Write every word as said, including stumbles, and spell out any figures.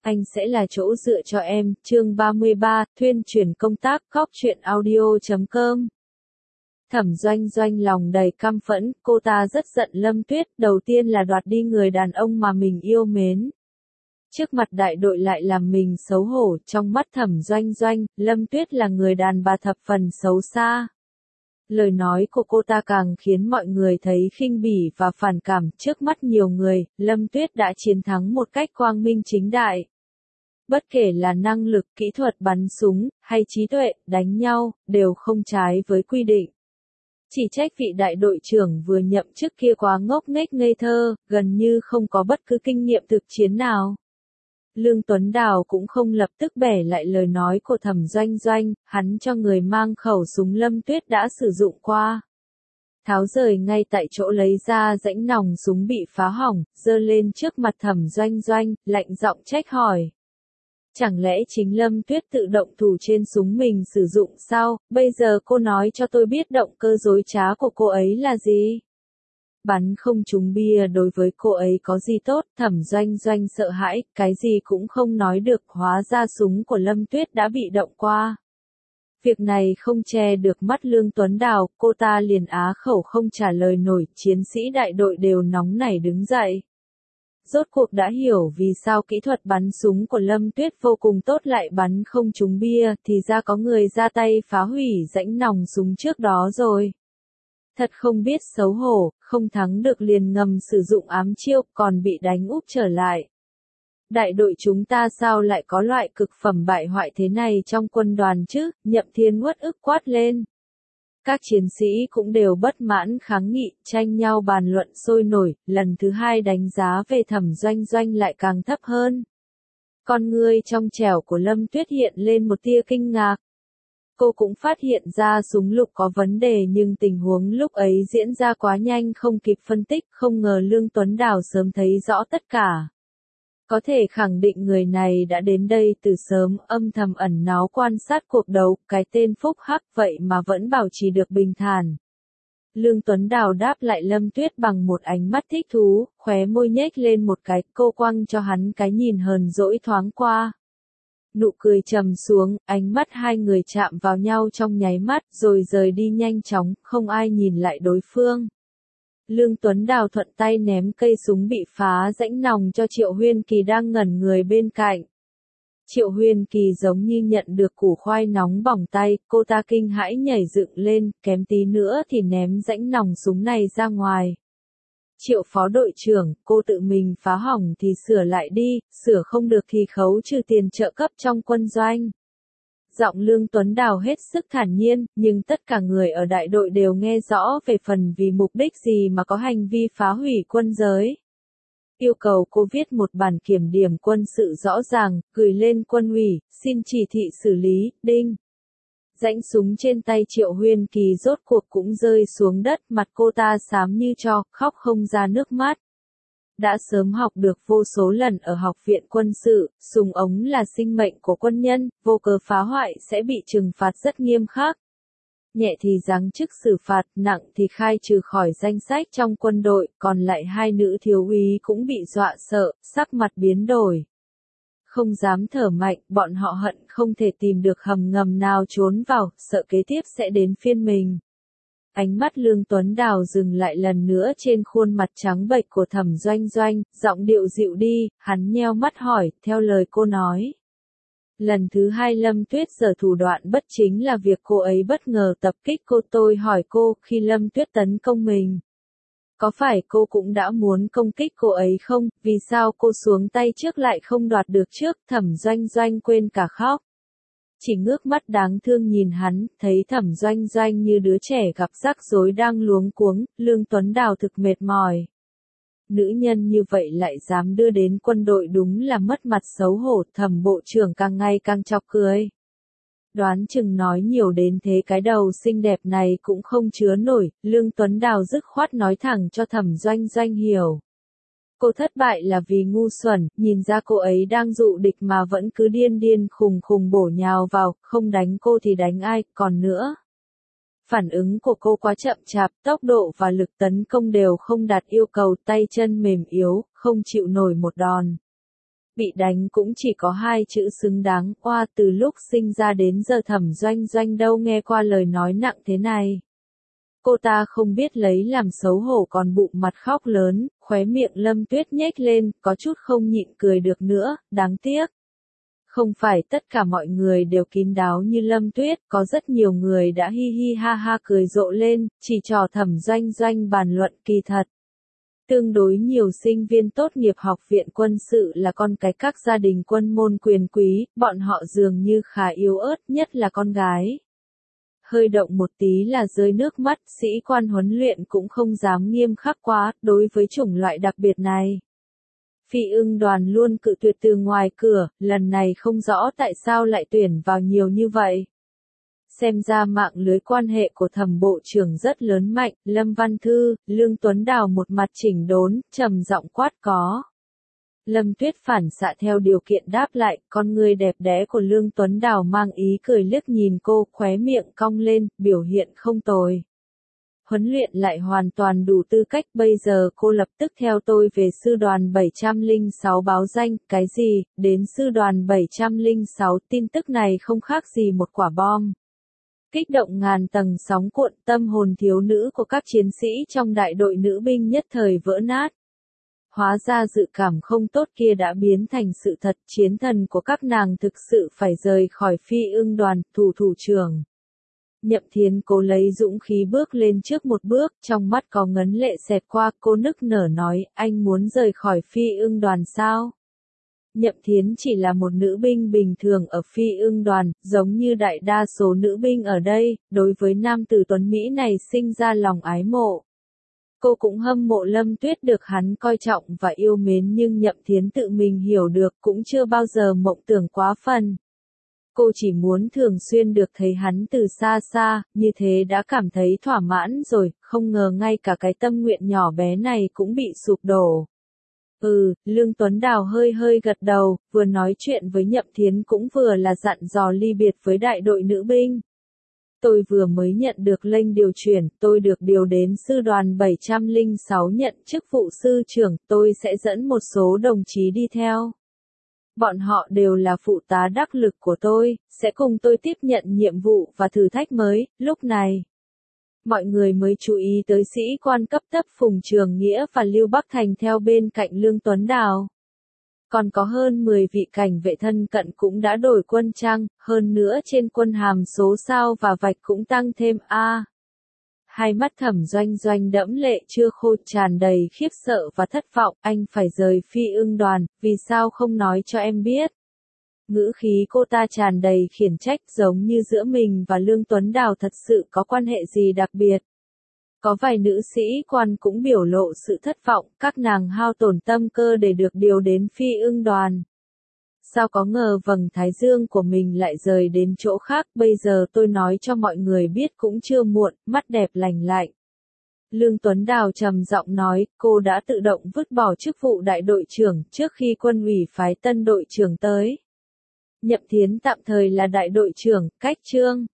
Anh sẽ là chỗ dựa cho em, chương ba mươi ba, thuyên chuyển công tác, cóc truyện audio chấm com. Thẩm Doanh Doanh lòng đầy căm phẫn, cô ta rất giận Lâm Tuyết, đầu tiên là đoạt đi người đàn ông mà mình yêu mến. Trước mặt đại đội lại làm mình xấu hổ, trong mắt Thẩm Doanh Doanh, Lâm Tuyết là người đàn bà thập phần xấu xa. Lời nói của cô ta càng khiến mọi người thấy khinh bỉ và phản cảm, trước mắt nhiều người, Lâm Tuyết đã chiến thắng một cách quang minh chính đại. Bất kể là năng lực, kỹ thuật bắn súng, hay trí tuệ, đánh nhau, đều không trái với quy định. Chỉ trách vị đại đội trưởng vừa nhậm chức kia quá ngốc nghếch ngây thơ, gần như không có bất cứ kinh nghiệm thực chiến nào. Lương Tuấn Đào cũng không lập tức bẻ lại lời nói của Thẩm Doanh Doanh, hắn cho người mang khẩu súng Lâm Tuyết đã sử dụng qua. Tháo rời ngay tại chỗ lấy ra rãnh nòng súng bị phá hỏng, giơ lên trước mặt Thẩm Doanh Doanh, lạnh giọng trách hỏi. Chẳng lẽ chính Lâm Tuyết tự động thủ trên súng mình sử dụng sao, bây giờ cô nói cho tôi biết động cơ dối trá của cô ấy là gì? Bắn không trúng bia đối với cô ấy có gì tốt, Thẩm Doanh Doanh sợ hãi, cái gì cũng không nói được, hóa ra súng của Lâm Tuyết đã bị động qua. Việc này không che được mắt Lương Tuấn Đào, cô ta liền á khẩu không trả lời nổi, chiến sĩ đại đội đều nóng nảy đứng dậy. Rốt cuộc đã hiểu vì sao kỹ thuật bắn súng của Lâm Tuyết vô cùng tốt lại bắn không trúng bia, thì ra có người ra tay phá hủy rãnh nòng súng trước đó rồi. Thật không biết xấu hổ, không thắng được liền ngầm sử dụng ám chiêu, còn bị đánh úp trở lại. Đại đội chúng ta sao lại có loại cực phẩm bại hoại thế này trong quân đoàn chứ, Nhậm Thiên uất ức quát lên. Các chiến sĩ cũng đều bất mãn kháng nghị, tranh nhau bàn luận sôi nổi, lần thứ hai đánh giá về Thẩm Doanh Doanh lại càng thấp hơn. Con ngươi trong trẻo của Lâm Tuyết hiện lên một tia kinh ngạc. Cô cũng phát hiện ra súng lục có vấn đề nhưng tình huống lúc ấy diễn ra quá nhanh không kịp phân tích, không ngờ Lương Tuấn Đào sớm thấy rõ tất cả. Có thể khẳng định người này đã đến đây từ sớm, âm thầm ẩn náu quan sát cuộc đấu, cái tên Phúc Hắc vậy mà vẫn bảo trì được bình thản. Lương Tuấn Đào đáp lại Lâm Tuyết bằng một ánh mắt thích thú, khóe môi nhếch lên một cái, cô quăng cho hắn cái nhìn hờn dỗi thoáng qua. Nụ cười trầm xuống, ánh mắt hai người chạm vào nhau trong nháy mắt, rồi rời đi nhanh chóng, không ai nhìn lại đối phương. Lương Tuấn Đào thuận tay ném cây súng bị phá rãnh nòng cho Triệu Huyên Kỳ đang ngẩn người bên cạnh. Triệu Huyên Kỳ giống như nhận được củ khoai nóng bỏng tay, cô ta kinh hãi nhảy dựng lên, kém tí nữa thì ném rãnh nòng súng này ra ngoài. Triệu phó đội trưởng, cô tự mình phá hỏng thì sửa lại đi, sửa không được thì khấu trừ tiền trợ cấp trong quân doanh. Giọng Lương Tuấn Đào hết sức thản nhiên, nhưng tất cả người ở đại đội đều nghe rõ về phần vì mục đích gì mà có hành vi phá hủy quân giới. Yêu cầu cô viết một bản kiểm điểm quân sự rõ ràng, gửi lên quân ủy, xin chỉ thị xử lý, đinh. Rãnh súng trên tay Triệu Huyên Kỳ rốt cuộc cũng rơi xuống đất, mặt cô ta xám như tro, khóc không ra nước mắt. Đã sớm học được vô số lần ở học viện quân sự, súng ống là sinh mệnh của quân nhân, vô cớ phá hoại sẽ bị trừng phạt rất nghiêm khắc. Nhẹ thì giáng chức xử phạt, nặng thì khai trừ khỏi danh sách trong quân đội, còn lại hai nữ thiếu úy cũng bị dọa sợ, sắc mặt biến đổi. Không dám thở mạnh, bọn họ hận không thể tìm được hầm ngầm nào trốn vào, sợ kế tiếp sẽ đến phiên mình. Ánh mắt Lương Tuấn Đào dừng lại lần nữa trên khuôn mặt trắng bệch của Thẩm Doanh Doanh, giọng điệu dịu đi, hắn nheo mắt hỏi, theo lời cô nói. Lần thứ hai Lâm Tuyết giở thủ đoạn bất chính là việc cô ấy bất ngờ tập kích cô, tôi hỏi cô, khi Lâm Tuyết tấn công mình. Có phải cô cũng đã muốn công kích cô ấy không, vì sao cô xuống tay trước lại không đoạt được trước, Thẩm Doanh Doanh quên cả khóc. Chỉ ngước mắt đáng thương nhìn hắn, thấy Thẩm Doanh Doanh như đứa trẻ gặp rắc rối đang luống cuống, Lương Tuấn Đào thực mệt mỏi. Nữ nhân như vậy lại dám đưa đến quân đội đúng là mất mặt xấu hổ, Thẩm bộ trưởng càng ngày càng chọc cười. Đoán chừng nói nhiều đến thế cái đầu xinh đẹp này cũng không chứa nổi, Lương Tuấn Đào dứt khoát nói thẳng cho Thẩm Doanh Doanh hiểu. Cô thất bại là vì ngu xuẩn, nhìn ra cô ấy đang dụ địch mà vẫn cứ điên điên khùng khùng bổ nhào vào, không đánh cô thì đánh ai, còn nữa. Phản ứng của cô quá chậm chạp, tốc độ và lực tấn công đều không đạt yêu cầu, tay chân mềm yếu, không chịu nổi một đòn. bị đánh cũng chỉ có hai chữ xứng đáng, oa từ lúc sinh ra đến giờ Thẩm Doanh Doanh đâu nghe qua lời nói nặng thế này. Cô ta không biết lấy làm xấu hổ còn bụng mặt khóc lớn, khóe miệng Lâm Tuyết nhếch lên, có chút không nhịn cười được nữa, đáng tiếc. Không phải tất cả mọi người đều kín đáo như Lâm Tuyết, có rất nhiều người đã hi hi ha ha cười rộ lên, chỉ trò Thẩm Doanh Doanh bàn luận kỳ thật. Tương đối nhiều sinh viên tốt nghiệp học viện quân sự là con cái các gia đình quân môn quyền quý, bọn họ dường như khá yếu ớt, nhất là con gái. Hơi động một tí là rơi nước mắt, sĩ quan huấn luyện cũng không dám nghiêm khắc quá, đối với chủng loại đặc biệt này. Phi ưng đoàn luôn cự tuyệt từ ngoài cửa, lần này không rõ tại sao lại tuyển vào nhiều như vậy. Xem ra mạng lưới quan hệ của Thẩm bộ trưởng rất lớn mạnh, Lâm Văn Thư, Lương Tuấn Đào một mặt chỉnh đốn, trầm giọng quát có. Lâm Tuyết phản xạ theo điều kiện đáp lại, con người đẹp đẽ của Lương Tuấn Đào mang ý cười liếc nhìn cô, khóe miệng cong lên, biểu hiện không tồi. Huấn luyện lại hoàn toàn đủ tư cách, bây giờ cô lập tức theo tôi về sư đoàn bảy trăm lẻ sáu báo danh, cái gì, đến sư đoàn bảy trăm lẻ sáu, tin tức này không khác gì một quả bom. Kích động ngàn tầng sóng cuộn, tâm hồn thiếu nữ của các chiến sĩ trong đại đội nữ binh nhất thời vỡ nát. Hóa ra dự cảm không tốt kia đã biến thành sự thật, chiến thần của các nàng thực sự phải rời khỏi Phi ưng đoàn, thủ thủ trưởng. Nhậm Thiến cố lấy dũng khí bước lên trước một bước, trong mắt có ngấn lệ xẹt qua, cô nức nở nói, anh muốn rời khỏi Phi ưng đoàn sao? Nhậm Thiến chỉ là một nữ binh bình thường ở Phi ưng đoàn, giống như đại đa số nữ binh ở đây, đối với nam tử tuấn Mỹ này sinh ra lòng ái mộ. Cô cũng hâm mộ Lâm Tuyết được hắn coi trọng và yêu mến, nhưng Nhậm Thiến tự mình hiểu được cũng chưa bao giờ mộng tưởng quá phần. Cô chỉ muốn thường xuyên được thấy hắn từ xa xa, như thế đã cảm thấy thỏa mãn rồi, không ngờ ngay cả cái tâm nguyện nhỏ bé này cũng bị sụp đổ. Ừ, Lương Tuấn Đào hơi hơi gật đầu, vừa nói chuyện với Nhậm Thiến cũng vừa là dặn dò ly biệt với đại đội nữ binh. Tôi vừa mới nhận được lệnh điều chuyển, tôi được điều đến sư đoàn bảy trăm lẻ sáu nhận chức vụ sư trưởng, tôi sẽ dẫn một số đồng chí đi theo. Bọn họ đều là phụ tá đắc lực của tôi, sẽ cùng tôi tiếp nhận nhiệm vụ và thử thách mới. Lúc này, mọi người mới chú ý tới sĩ quan cấp thấp Phùng Trường Nghĩa và Lưu Bắc Thành theo bên cạnh Lương Tuấn Đào. Còn có hơn mười vị cảnh vệ thân cận cũng đã đổi quân trang, hơn nữa trên quân hàm số sao và vạch cũng tăng thêm A. Hai mắt Thẩm Doanh Doanh đẫm lệ chưa khô, tràn đầy khiếp sợ và thất vọng, anh phải rời Phi ưng đoàn, vì sao không nói cho em biết? Ngữ khí cô ta tràn đầy khiển trách, giống như giữa mình và Lương Tuấn Đào thật sự có quan hệ gì đặc biệt. Có vài nữ sĩ quan cũng biểu lộ sự thất vọng, các nàng hao tổn tâm cơ để được điều đến Phi ưng đoàn. Sao có ngờ vầng thái dương của mình lại rời đến chỗ khác, bây giờ tôi nói cho mọi người biết cũng chưa muộn, mắt đẹp lành lạnh. Lương Tuấn Đào trầm giọng nói, cô đã tự động vứt bỏ chức vụ đại đội trưởng trước khi quân ủy phái tân đội trưởng tới. Nhậm Thiến tạm thời là đại đội trưởng, cách Trương